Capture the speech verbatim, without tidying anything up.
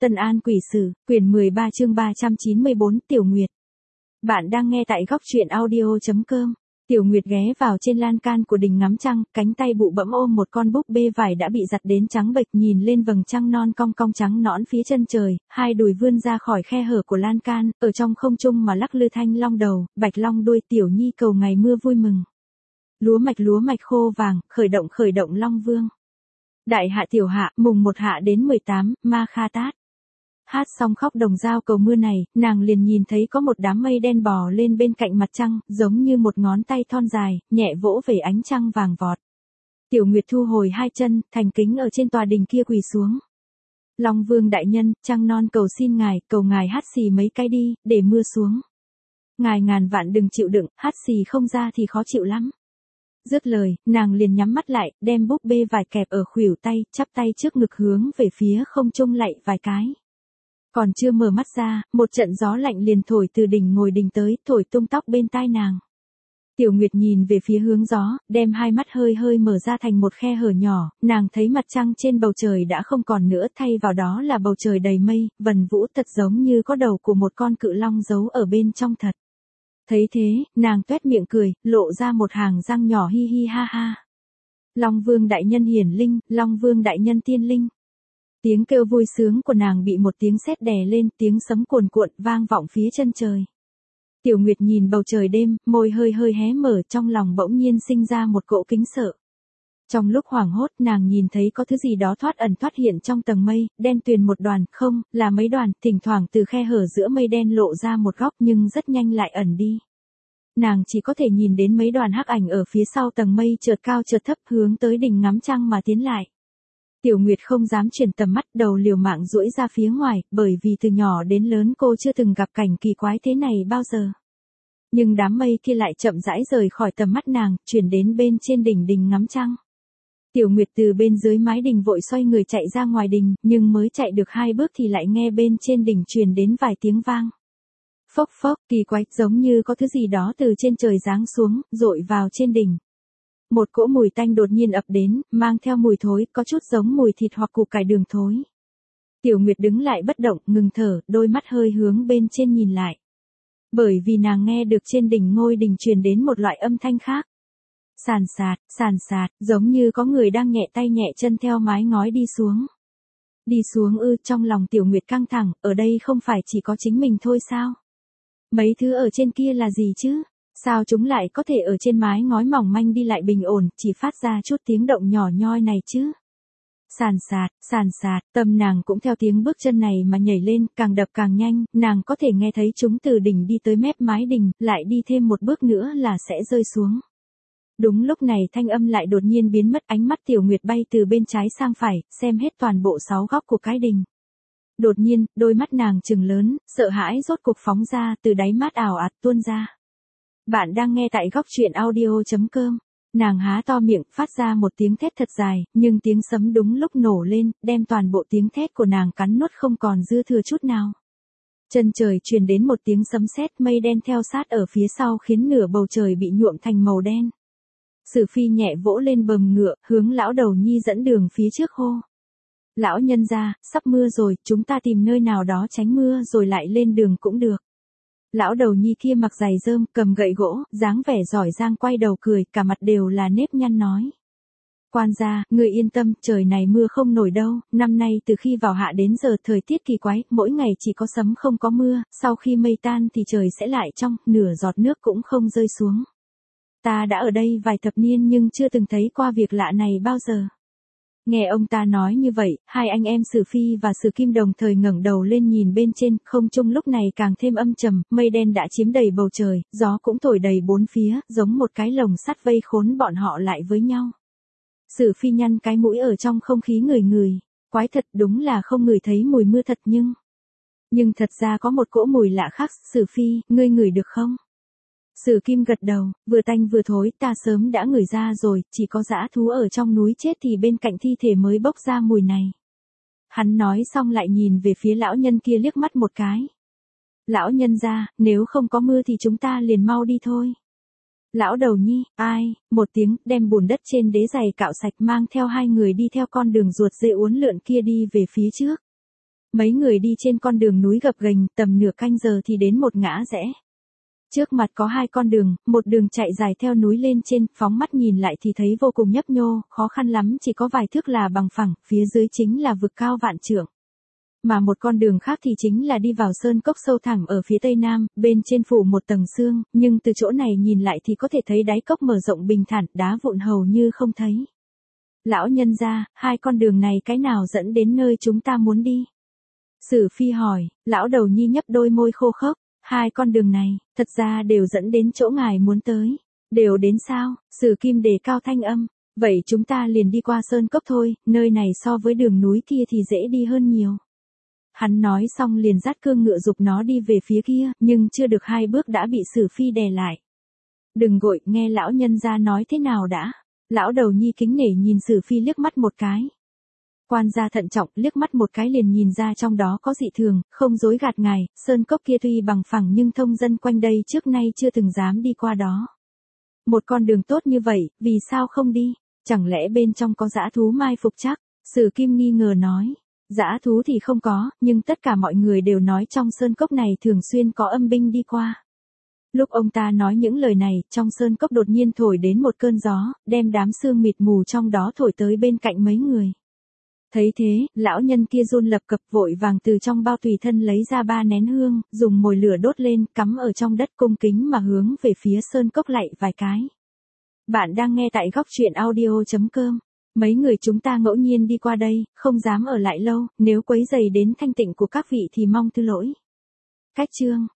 Tân An Quỷ Sử, quyển mười ba chương ba trăm chín mươi bốn Tiểu Nguyệt. Bạn đang nghe tại góc truyện audio chấm com. Tiểu Nguyệt ghé vào trên lan can của đình ngắm trăng, cánh tay bụ bẫm ôm một con búp bê vải đã bị giặt đến trắng bệch, nhìn lên vầng trăng non cong cong trắng nõn phía chân trời, hai đùi vươn ra khỏi khe hở của lan can, ở trong không trung mà lắc lư thanh long đầu, bạch long đuôi. Tiểu Nhi cầu ngày mưa vui mừng. Lúa mạch lúa mạch khô vàng, khởi động khởi động Long Vương. Đại hạ tiểu hạ, mùng một hạ đến mười tám, Ma Kha Tát. Hát xong khóc đồng dao cầu mưa này, nàng liền nhìn thấy có một đám mây đen bò lên bên cạnh mặt trăng, giống như một ngón tay thon dài, nhẹ vỗ về ánh trăng vàng vọt. Tiểu Nguyệt thu hồi hai chân, thành kính ở trên tòa đình kia quỳ xuống. Long Vương đại nhân, trăng non cầu xin ngài, cầu ngài hát xì mấy cái đi, để mưa xuống. Ngài ngàn vạn đừng chịu đựng, hát xì không ra thì khó chịu lắm. Dứt lời, nàng liền nhắm mắt lại, đem búp bê vải kẹp ở khuỷu tay, chắp tay trước ngực hướng về phía không trung lạy vài cái. Còn chưa mở mắt ra, một trận gió lạnh liền thổi từ đỉnh ngồi đình tới, thổi tung tóc bên tai nàng. Tiểu Nguyệt nhìn về phía hướng gió, đem hai mắt hơi hơi mở ra thành một khe hở nhỏ, nàng thấy mặt trăng trên bầu trời đã không còn nữa, thay vào đó là bầu trời đầy mây, vần vũ thật giống như có đầu của một con cự long giấu ở bên trong thật. Thấy thế, nàng tuét miệng cười, lộ ra một hàng răng nhỏ hi hi ha ha. Long Vương đại nhân hiển linh, Long Vương đại nhân tiên linh. Tiếng kêu vui sướng của nàng bị một tiếng sét đè lên, tiếng sấm cuồn cuộn vang vọng phía chân trời. Tiểu Nguyệt nhìn bầu trời đêm, môi hơi hơi hé mở, trong lòng bỗng nhiên sinh ra một cỗ kính sợ. Trong lúc hoảng hốt, nàng nhìn thấy có thứ gì đó thoát ẩn thoát hiện trong tầng mây, đen tuyền một đoàn, không, là mấy đoàn, thỉnh thoảng từ khe hở giữa mây đen lộ ra một góc nhưng rất nhanh lại ẩn đi. Nàng chỉ có thể nhìn đến mấy đoàn hắc ảnh ở phía sau tầng mây chợt cao chợt thấp hướng tới đỉnh ngắm trăng mà tiến lại. Tiểu Nguyệt không dám chuyển tầm mắt, đầu liều mạng duỗi ra phía ngoài, bởi vì từ nhỏ đến lớn cô chưa từng gặp cảnh kỳ quái thế này bao giờ. Nhưng đám mây kia lại chậm rãi rời khỏi tầm mắt nàng, chuyển đến bên trên đỉnh đình ngắm trăng. Tiểu Nguyệt từ bên dưới mái đình vội xoay người chạy ra ngoài đình, nhưng mới chạy được hai bước thì lại nghe bên trên đỉnh truyền đến vài tiếng vang. Phốc phốc, kỳ quái, giống như có thứ gì đó từ trên trời giáng xuống, dội vào trên đỉnh. Một cỗ mùi tanh đột nhiên ập đến, mang theo mùi thối, có chút giống mùi thịt hoặc củ cải đường thối. Tiểu Nguyệt đứng lại bất động, ngừng thở, đôi mắt hơi hướng bên trên nhìn lại. Bởi vì nàng nghe được trên đỉnh ngôi đình truyền đến một loại âm thanh khác. Sàn sạt, sàn sạt, giống như có người đang nhẹ tay nhẹ chân theo mái ngói đi xuống. Đi xuống ư, trong lòng Tiểu Nguyệt căng thẳng, ở đây không phải chỉ có chính mình thôi sao? Mấy thứ ở trên kia là gì chứ? Sao chúng lại có thể ở trên mái ngói mỏng manh đi lại bình ổn, chỉ phát ra chút tiếng động nhỏ nhoi này chứ? Sàn sạt, sàn sạt, tâm nàng cũng theo tiếng bước chân này mà nhảy lên, càng đập càng nhanh, nàng có thể nghe thấy chúng từ đỉnh đi tới mép mái đình, lại đi thêm một bước nữa là sẽ rơi xuống. Đúng lúc này thanh âm lại đột nhiên biến mất, ánh mắt Tiểu Nguyệt bay từ bên trái sang phải, xem hết toàn bộ sáu góc của cái đình. Đột nhiên, đôi mắt nàng trừng lớn, sợ hãi rốt cục phóng ra, từ đáy mắt ảo ạt tuôn ra. Bạn đang nghe tại góc truyện audio chấm com. Nàng há to miệng, phát ra một tiếng thét thật dài, nhưng tiếng sấm đúng lúc nổ lên, đem toàn bộ tiếng thét của nàng cắn nuốt không còn dư thừa chút nào. Chân trời truyền đến một tiếng sấm sét, mây đen theo sát ở phía sau khiến nửa bầu trời bị nhuộm thành màu đen. Sử Phi nhẹ vỗ lên bờm ngựa, hướng lão đầu nhi dẫn đường phía trước hô. Lão nhân gia, sắp mưa rồi, chúng ta tìm nơi nào đó tránh mưa rồi lại lên đường cũng được. Lão đầu nhi kia mặc giày rơm, cầm gậy gỗ, dáng vẻ giỏi giang quay đầu cười, cả mặt đều là nếp nhăn nói. Quan gia, người yên tâm, trời này mưa không nổi đâu, năm nay từ khi vào hạ đến giờ thời tiết kỳ quái, mỗi ngày chỉ có sấm không có mưa, sau khi mây tan thì trời sẽ lại trong, nửa giọt nước cũng không rơi xuống. Ta đã ở đây vài thập niên nhưng chưa từng thấy qua việc lạ này bao giờ. Nghe ông ta nói như vậy, hai anh em Sử Phi và Sử Kim đồng thời ngẩng đầu lên nhìn bên trên, không trung lúc này càng thêm âm trầm, mây đen đã chiếm đầy bầu trời, gió cũng thổi đầy bốn phía, giống một cái lồng sắt vây khốn bọn họ lại với nhau. Sử Phi nhăn cái mũi ở trong không khí ngửi ngửi, quái thật, đúng là không ngửi thấy mùi mưa thật nhưng... Nhưng thật ra có một cỗ mùi lạ khác, Sử Phi, ngươi ngửi được không? Sử Kim gật đầu, vừa tanh vừa thối, ta sớm đã ngửi ra rồi, chỉ có dã thú ở trong núi chết thì bên cạnh thi thể mới bốc ra mùi này. Hắn nói xong lại nhìn về phía lão nhân kia liếc mắt một cái. Lão nhân gia, nếu không có mưa thì chúng ta liền mau đi thôi. Lão đầu nhi, ai, một tiếng, đem bùn đất trên đế giày cạo sạch mang theo hai người đi theo con đường ruột dê uốn lượn kia đi về phía trước. Mấy người đi trên con đường núi gập ghềnh, tầm nửa canh giờ thì đến một ngã rẽ. Trước mặt có hai con đường, một đường chạy dài theo núi lên trên, phóng mắt nhìn lại thì thấy vô cùng nhấp nhô, khó khăn lắm chỉ có vài thước là bằng phẳng, phía dưới chính là vực cao vạn trượng. Mà một con đường khác thì chính là đi vào sơn cốc sâu thẳm ở phía tây nam, bên trên phủ một tầng sương, nhưng từ chỗ này nhìn lại thì có thể thấy đáy cốc mở rộng bình thản, đá vụn hầu như không thấy. Lão nhân gia, hai con đường này cái nào dẫn đến nơi chúng ta muốn đi? Sử Phi hỏi, lão đầu nhi nhấp đôi môi khô khốc, hai con đường này, thật ra đều dẫn đến chỗ ngài muốn tới. Đều đến sao? Sử Kim đề cao thanh âm, vậy chúng ta liền đi qua sơn cốc thôi, nơi này so với đường núi kia thì dễ đi hơn nhiều. Hắn nói xong liền dắt cương ngựa giục nó đi về phía kia, nhưng chưa được hai bước đã bị Sử Phi đè lại. Đừng vội, nghe lão nhân gia nói thế nào đã. Lão đầu nhi kính nể nhìn Sử Phi liếc mắt một cái. Quan gia thận trọng liếc mắt một cái liền nhìn ra trong đó có dị thường, không dối gạt ngài, sơn cốc kia tuy bằng phẳng nhưng thông dân quanh đây trước nay chưa từng dám đi qua đó. Một con đường tốt như vậy, vì sao không đi? Chẳng lẽ bên trong có dã thú mai phục chắc? Sử Kim nghi ngờ nói. Dã thú thì không có, nhưng tất cả mọi người đều nói trong sơn cốc này thường xuyên có âm binh đi qua. Lúc ông ta nói những lời này, trong sơn cốc đột nhiên thổi đến một cơn gió, đem đám sương mịt mù trong đó thổi tới bên cạnh mấy người. Thấy thế, lão nhân kia run lập cập vội vàng từ trong bao tùy thân lấy ra ba nén hương, dùng mồi lửa đốt lên, cắm ở trong đất cung kính mà hướng về phía sơn cốc lạy vài cái. Bạn đang nghe tại góc truyện audio chấm com. Mấy người chúng ta ngẫu nhiên đi qua đây, không dám ở lại lâu, nếu quấy rầy đến thanh tịnh của các vị thì mong thứ lỗi. Cách chương